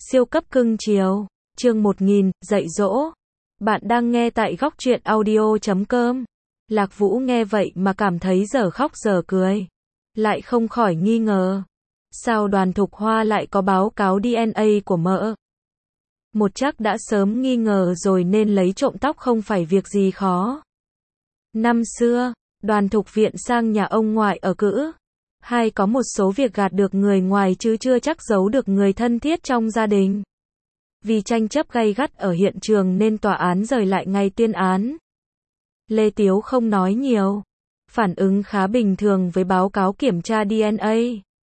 Siêu cấp cưng chiều. Chương 1000, dạy dỗ. Bạn đang nghe tại góc truyện audio.com. Lạc Vũ nghe vậy mà cảm thấy dở khóc dở cười. Lại không khỏi nghi ngờ. Sao Đoàn Thục Hoa lại có báo cáo DNA của mợ? Một chắc đã sớm nghi ngờ rồi nên lấy trộm tóc không phải việc gì khó. Năm xưa, Đoàn Thục Viện sang nhà ông ngoại ở cữ. Hai có một số việc gạt được người ngoài chứ chưa chắc giấu được người thân thiết trong gia đình. Vì tranh chấp gay gắt ở hiện trường nên tòa án rời lại ngày tuyên án. Lê Tiếu không nói nhiều. Phản ứng khá bình thường với báo cáo kiểm tra DNA.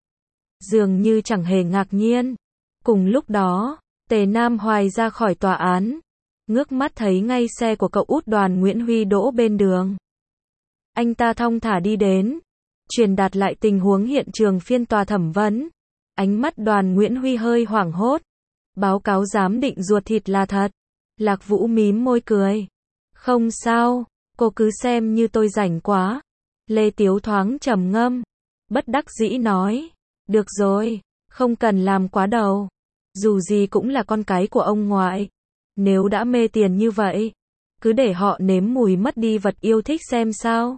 Dường như chẳng hề ngạc nhiên. Cùng lúc đó, Tề Nam Hoài ra khỏi tòa án. Ngước mắt thấy ngay xe của cậu út Đoàn Nguyễn Huy đỗ bên đường. Anh ta thong thả đi đến, truyền đạt lại tình huống hiện trường phiên tòa thẩm vấn. Ánh mắt Đoàn Nguyễn Huy hơi hoảng hốt. Báo cáo giám định ruột thịt là thật. Lạc Vũ mím môi cười. Không sao, cô cứ xem như tôi rảnh quá. Lê Tiếu thoáng trầm ngâm. Bất đắc dĩ nói. Được rồi, không cần làm quá đầu. Dù gì cũng là con cái của ông ngoại. Nếu đã mê tiền như vậy, cứ để họ nếm mùi mất đi vật yêu thích xem sao.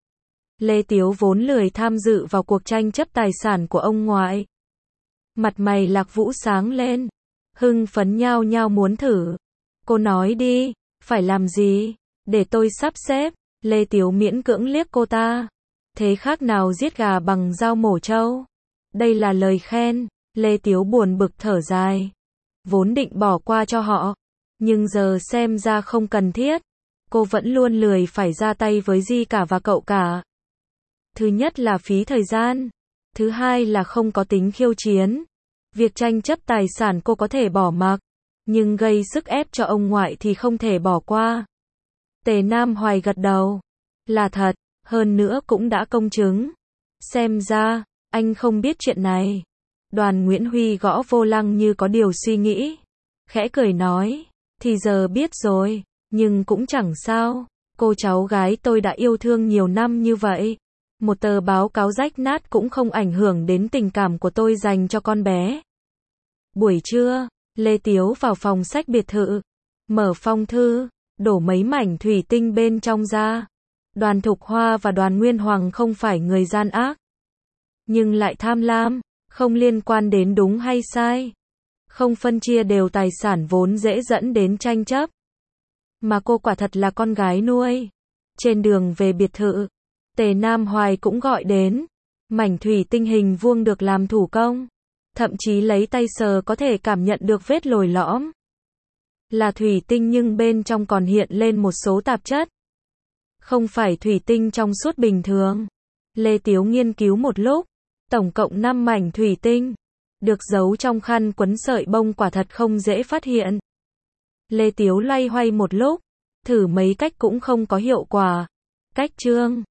Lê Tiếu vốn lười tham dự vào cuộc tranh chấp tài sản của ông ngoại. Mặt mày Lạc Vũ sáng lên. Hưng phấn nhao nhao muốn thử. Cô nói đi, phải làm gì? Để tôi sắp xếp. Lê Tiếu miễn cưỡng liếc cô ta. Thế khác nào giết gà bằng dao mổ trâu? Đây là lời khen. Lê Tiếu buồn bực thở dài. Vốn định bỏ qua cho họ, nhưng giờ xem ra không cần thiết. Cô vẫn luôn lười phải ra tay với Di cả và cậu cả. Thứ nhất là phí thời gian. Thứ hai là không có tính khiêu chiến. Việc tranh chấp tài sản cô có thể bỏ mặc, nhưng gây sức ép cho ông ngoại thì không thể bỏ qua. Tề Nam Hoài gật đầu. Là thật, hơn nữa cũng đã công chứng. Xem ra, anh không biết chuyện này. Đoàn Nguyễn Huy gõ vô lăng như có điều suy nghĩ. Khẽ cười nói, thì giờ biết rồi, nhưng cũng chẳng sao. Cô cháu gái tôi đã yêu thương nhiều năm như vậy. Một tờ báo cáo rách nát cũng không ảnh hưởng đến tình cảm của tôi dành cho con bé. Buổi trưa, Lê Tiếu vào phòng sách biệt thự. Mở phong thư, đổ mấy mảnh thủy tinh bên trong ra. Đoàn Thục Hoa và Đoàn Nguyên Hoàng không phải người gian ác, nhưng lại tham lam, không liên quan đến đúng hay sai. Không phân chia đều tài sản vốn dễ dẫn đến tranh chấp. Mà cô quả thật là con gái nuôi. Trên đường về biệt thự, Tề Nam Hoài cũng gọi đến. Mảnh thủy tinh hình vuông được làm thủ công. Thậm chí lấy tay sờ có thể cảm nhận được vết lồi lõm. Là thủy tinh nhưng bên trong còn hiện lên một số tạp chất. Không phải thủy tinh trong suốt bình thường. Lê Tiếu nghiên cứu một lúc. Tổng cộng 5 mảnh thủy tinh. Được giấu trong khăn quấn sợi bông quả thật không dễ phát hiện. Lê Tiếu loay hoay một lúc. Thử mấy cách cũng không có hiệu quả. Cách chương